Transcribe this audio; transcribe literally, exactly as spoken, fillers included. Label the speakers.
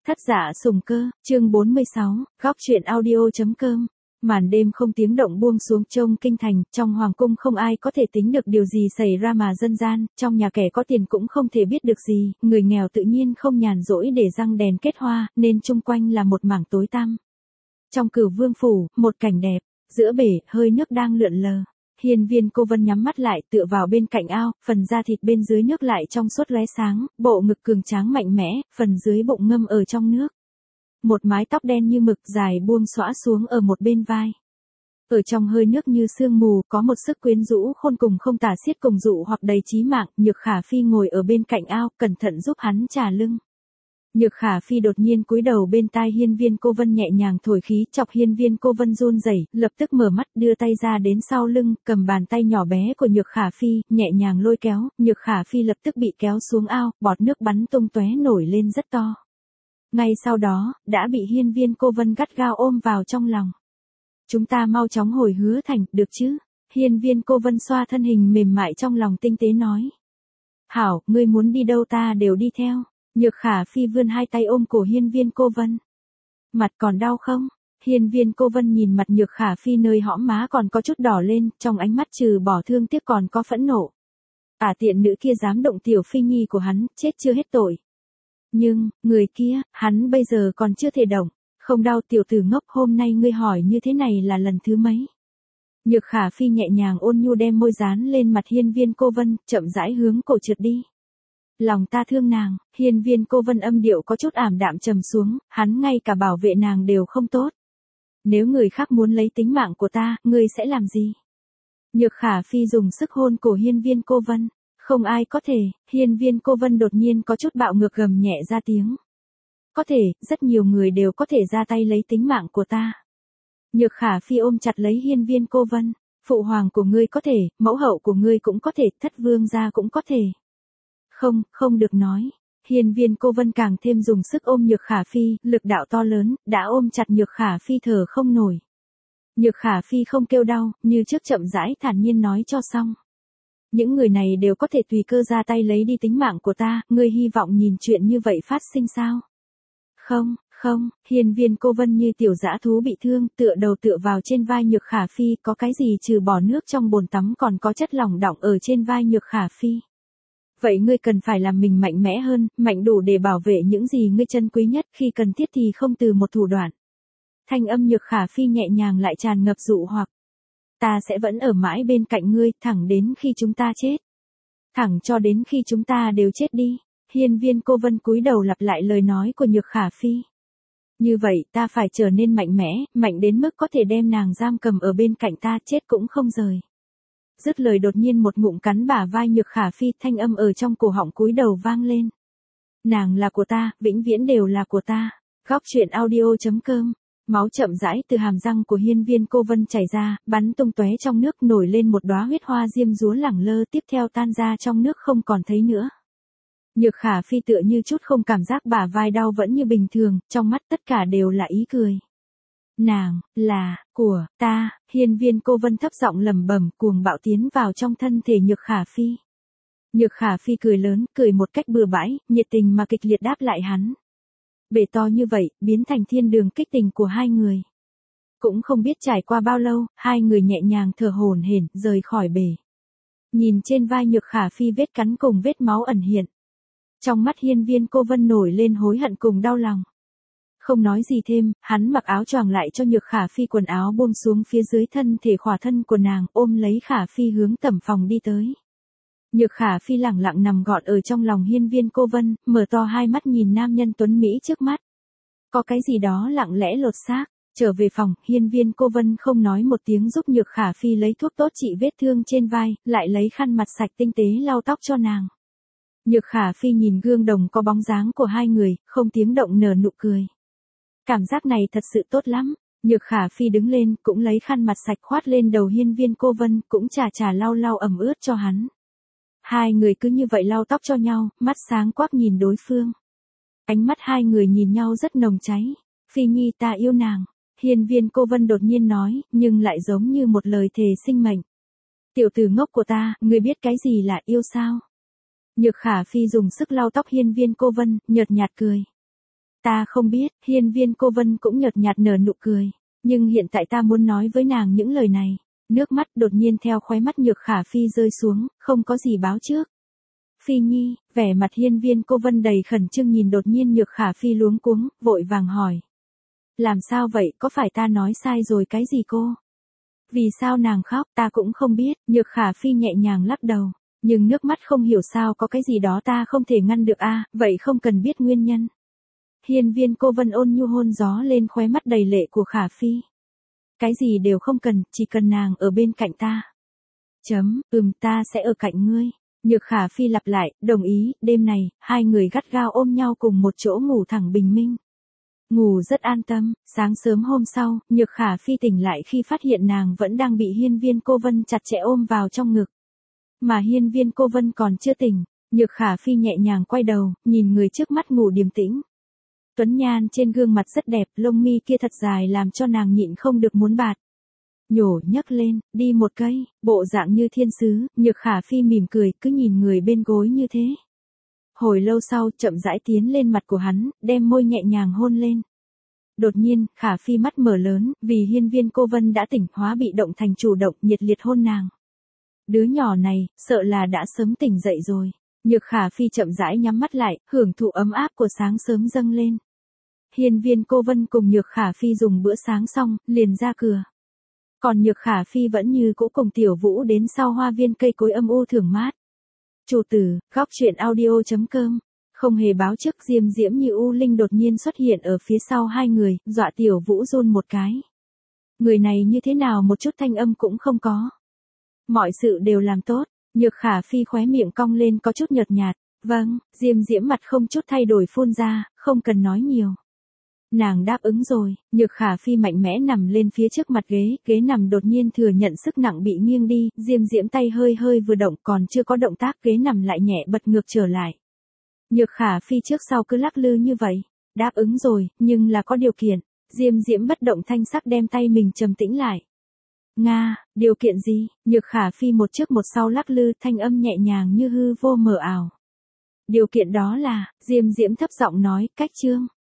Speaker 1: Thất Dạ Sùng Cơ, chương bốn mươi sáu, góc truyện audio.com. Màn đêm không tiếng động buông xuống trông kinh thành, trong hoàng cung không ai có thể tính được điều gì xảy ra mà dân gian, trong nhà kẻ có tiền cũng không thể biết được gì, người nghèo tự nhiên không nhàn rỗi để răng đèn kết hoa, nên chung quanh là một mảng tối tăm. Trong Cửu Vương phủ, một cảnh đẹp, giữa bể, hơi nước đang lượn lờ. Hiên Viên Cô Vân nhắm mắt lại tựa vào bên cạnh ao, phần da thịt bên dưới nước lại trong suốt lóe sáng, bộ ngực cường tráng mạnh mẽ, phần dưới bụng ngâm ở trong nước. Một mái tóc đen như mực dài buông xõa xuống ở một bên vai. Ở trong hơi nước như sương mù có một sức quyến rũ khôn cùng không tả xiết cùng dụ hoặc đầy chí mạng. Nhược Khả Phi ngồi ở bên cạnh ao, cẩn thận giúp hắn trà lưng. Nhược Khả Phi đột nhiên cúi đầu bên tai Hiên Viên Cô Vân nhẹ nhàng thổi khí, chọc Hiên Viên Cô Vân run rẩy, lập tức mở mắt đưa tay ra đến sau lưng, cầm bàn tay nhỏ bé của Nhược Khả Phi, nhẹ nhàng lôi kéo. Nhược Khả Phi lập tức bị kéo xuống ao, bọt nước bắn tung tóe nổi lên rất to. Ngay sau đó, đã bị Hiên Viên Cô Vân gắt gao ôm vào trong lòng. Chúng ta mau chóng hồi Hứa Thành, được chứ? Hiên Viên Cô Vân xoa thân hình mềm mại trong lòng tinh tế nói. Hảo, ngươi muốn đi đâu ta đều đi theo. Nhược Khả Phi vươn hai tay ôm cổ Hiên Viên Cô Vân. Mặt còn đau không? Hiên Viên Cô Vân nhìn mặt Nhược Khả Phi nơi hõm má còn có chút đỏ lên, trong ánh mắt trừ bỏ thương tiếc còn có phẫn nộ. Ả tiện nữ kia dám động tiểu phi nhi của hắn, chết chưa hết tội. Nhưng, người kia, hắn bây giờ còn chưa thể động. Không đau tiểu tử ngốc, hôm nay ngươi hỏi như thế này là lần thứ mấy? Nhược Khả Phi nhẹ nhàng ôn nhu đem môi dán lên mặt Hiên Viên Cô Vân, chậm rãi hướng cổ trượt đi. Lòng ta thương nàng. Hiên Viên Cô Vân âm điệu có chút ảm đạm trầm xuống, hắn ngay cả bảo vệ nàng đều không tốt. Nếu người khác muốn lấy tính mạng của ta, ngươi sẽ làm gì? Nhược Khả Phi dùng sức hôn cổ Hiên Viên Cô Vân. Không ai có thể. Hiên Viên Cô Vân đột nhiên có chút bạo ngược gầm nhẹ ra tiếng. Có thể, rất nhiều người đều có thể ra tay lấy tính mạng của ta. Nhược Khả Phi ôm chặt lấy Hiên Viên Cô Vân. Phụ hoàng của ngươi có thể, mẫu hậu của ngươi cũng có thể, thất vương gia cũng có thể. Không, không được nói. Hiên Viên Cô Vân càng thêm dùng sức ôm Nhược Khả Phi, lực đạo to lớn, đã ôm chặt Nhược Khả Phi thở không nổi. Nhược Khả Phi không kêu đau, như trước chậm rãi thản nhiên nói cho xong. Những người này đều có thể tùy cơ ra tay lấy đi tính mạng của ta, ngươi hy vọng nhìn chuyện như vậy phát sinh sao? Không, không, Hiên Viên Cô Vân như tiểu dã thú bị thương, tựa đầu tựa vào trên vai Nhược Khả Phi, có cái gì trừ bỏ nước trong bồn tắm còn có chất lỏng đọng ở trên vai Nhược Khả Phi. Vậy ngươi cần phải làm mình mạnh mẽ hơn, mạnh đủ để bảo vệ những gì ngươi trân quý nhất, khi cần thiết thì không từ một thủ đoạn. Thanh âm Nhược Khả Phi nhẹ nhàng lại tràn ngập dụ hoặc. Ta sẽ vẫn ở mãi bên cạnh ngươi, thẳng đến khi chúng ta chết. Thẳng cho đến khi chúng ta đều chết đi. Hiên Viên Cô Vân cúi đầu lặp lại lời nói của Nhược Khả Phi. Như vậy ta phải trở nên mạnh mẽ, mạnh đến mức có thể đem nàng giam cầm ở bên cạnh ta, chết cũng không rời. Dứt lời đột nhiên một ngụm cắn bả vai Nhược Khả Phi, thanh âm ở trong cổ họng cúi đầu vang lên. Nàng là của ta, vĩnh viễn đều là của ta. Góc truyện audio.com. Máu chậm rãi từ hàm răng của Hiên Viên Cô Vân chảy ra, bắn tung tóe trong nước, nổi lên một đóa huyết hoa diêm dúa lẳng lơ, tiếp theo tan ra trong nước không còn thấy nữa. Nhược Khả Phi tựa như chút không cảm giác bả vai đau vẫn như bình thường, trong mắt tất cả đều là ý cười. Nàng, là, của, ta. Hiên Viên Cô Vân thấp giọng lẩm bẩm, cuồng bạo tiến vào trong thân thể Nhược Khả Phi. Nhược Khả Phi cười lớn, cười một cách bừa bãi, nhiệt tình mà kịch liệt đáp lại hắn. Bể to như vậy, biến thành thiên đường kích tình của hai người. Cũng không biết trải qua bao lâu, hai người nhẹ nhàng thở hổn hển, rời khỏi bể. Nhìn trên vai Nhược Khả Phi vết cắn cùng vết máu ẩn hiện. Trong mắt Hiên Viên Cô Vân nổi lên hối hận cùng đau lòng. Không nói gì thêm, hắn mặc áo choàng lại cho Nhược Khả Phi quần áo buông xuống phía dưới thân thể khỏa thân của nàng, ôm lấy Khả Phi hướng tẩm phòng đi tới. Nhược Khả Phi lẳng lặng nằm gọn ở trong lòng Hiên Viên Cô Vân, mở to hai mắt nhìn nam nhân tuấn Mỹ trước mắt. Có cái gì đó lặng lẽ lột xác. Trở về phòng, Hiên Viên Cô Vân không nói một tiếng giúp Nhược Khả Phi lấy thuốc tốt trị vết thương trên vai, lại lấy khăn mặt sạch tinh tế lau tóc cho nàng. Nhược Khả Phi nhìn gương đồng có bóng dáng của hai người, không tiếng động nở nụ cười. Cảm giác này thật sự tốt lắm. Nhược Khả Phi đứng lên, cũng lấy khăn mặt sạch khoát lên đầu Hiên Viên Cô Vân, cũng chà chà lau lau ẩm ướt cho hắn. Hai người cứ như vậy lau tóc cho nhau, mắt sáng quắc nhìn đối phương. Ánh mắt hai người nhìn nhau rất nồng cháy. Phi nhi ta yêu nàng. Hiên Viên Cô Vân đột nhiên nói, nhưng lại giống như một lời thề sinh mệnh. Tiểu tử ngốc của ta, ngươi biết cái gì là yêu sao? Nhược Khả Phi dùng sức lau tóc Hiên Viên Cô Vân, nhợt nhạt cười. Ta không biết, hiên viên cô Vân cũng nhợt nhạt nở nụ cười. Nhưng hiện tại ta muốn nói với nàng những lời này. Nước mắt đột nhiên theo khóe mắt Nhược Khả Phi rơi xuống, không có gì báo trước. Phi Nhi, vẻ mặt hiên viên cô Vân đầy khẩn trương nhìn đột nhiên Nhược Khả Phi luống cuống, vội vàng hỏi. Làm sao vậy, có phải ta nói sai rồi cái gì cô? Vì sao nàng khóc, ta cũng không biết, Nhược Khả Phi nhẹ nhàng lắc đầu. Nhưng nước mắt không hiểu sao có cái gì đó ta không thể ngăn được a, vậy không cần biết nguyên nhân. Hiên viên cô Vân ôn nhu hôn gió lên khóe mắt đầy lệ của Khả Phi. Cái gì đều không cần, chỉ cần nàng ở bên cạnh ta. Chấm, ừm ta sẽ ở cạnh ngươi. Nhược Khả Phi lặp lại, đồng ý, đêm này, hai người gắt gao ôm nhau cùng một chỗ ngủ thẳng bình minh. Ngủ rất an tâm, sáng sớm hôm sau, Nhược Khả Phi tỉnh lại khi phát hiện nàng vẫn đang bị hiên viên cô Vân chặt chẽ ôm vào trong ngực. Mà hiên viên cô Vân còn chưa tỉnh, Nhược Khả Phi nhẹ nhàng quay đầu, nhìn người trước mắt ngủ điềm tĩnh. Tuấn nhan trên gương mặt rất đẹp, lông mi kia thật dài làm cho nàng nhịn không được muốn bạt. Nhổ nhấc lên, đi một cây, bộ dạng như thiên sứ, Nhược Khả Phi mỉm cười, cứ nhìn người bên gối như thế. Hồi lâu sau, chậm rãi tiến lên mặt của hắn, đem môi nhẹ nhàng hôn lên. Đột nhiên, Khả Phi mắt mở lớn, vì hiên viên cô Vân đã tỉnh hóa bị động thành chủ động, nhiệt liệt hôn nàng. Đứa nhỏ này, sợ là đã sớm tỉnh dậy rồi. Nhược Khả Phi chậm rãi nhắm mắt lại, hưởng thụ ấm áp của sáng sớm dâng lên. Hiên viên cô Vân cùng Nhược Khả Phi dùng bữa sáng xong, liền ra cửa. Còn Nhược Khả Phi vẫn như cũ cùng Tiểu Vũ đến sau hoa viên cây cối âm u thưởng mát. Chủ tử, góc truyện audio chấm com. Không hề báo trước, diêm diễm như u linh đột nhiên xuất hiện ở phía sau hai người, dọa Tiểu Vũ run một cái. Người này như thế nào một chút thanh âm cũng không có. Mọi sự đều làm tốt, Nhược Khả Phi khóe miệng cong lên có chút nhợt nhạt. Vâng, diêm diễm mặt không chút thay đổi phun ra, không cần nói nhiều. Nàng đáp ứng rồi, Nhược Khả Phi mạnh mẽ nằm lên phía trước mặt ghế, ghế nằm đột nhiên thừa nhận sức nặng bị nghiêng đi, diêm diễm tay hơi hơi vừa động còn chưa có động tác ghế nằm lại nhẹ bật ngược trở lại. Nhược Khả Phi trước sau cứ lắc lư như vậy, đáp ứng rồi, nhưng là có điều kiện, diêm diễm bất động thanh sắc đem tay mình trầm tĩnh lại. Nga, điều kiện gì? Nhược Khả Phi một trước một sau lắc lư, thanh âm nhẹ nhàng như hư vô mờ ảo. Điều kiện đó là, diêm diễm thấp giọng nói, cách chương.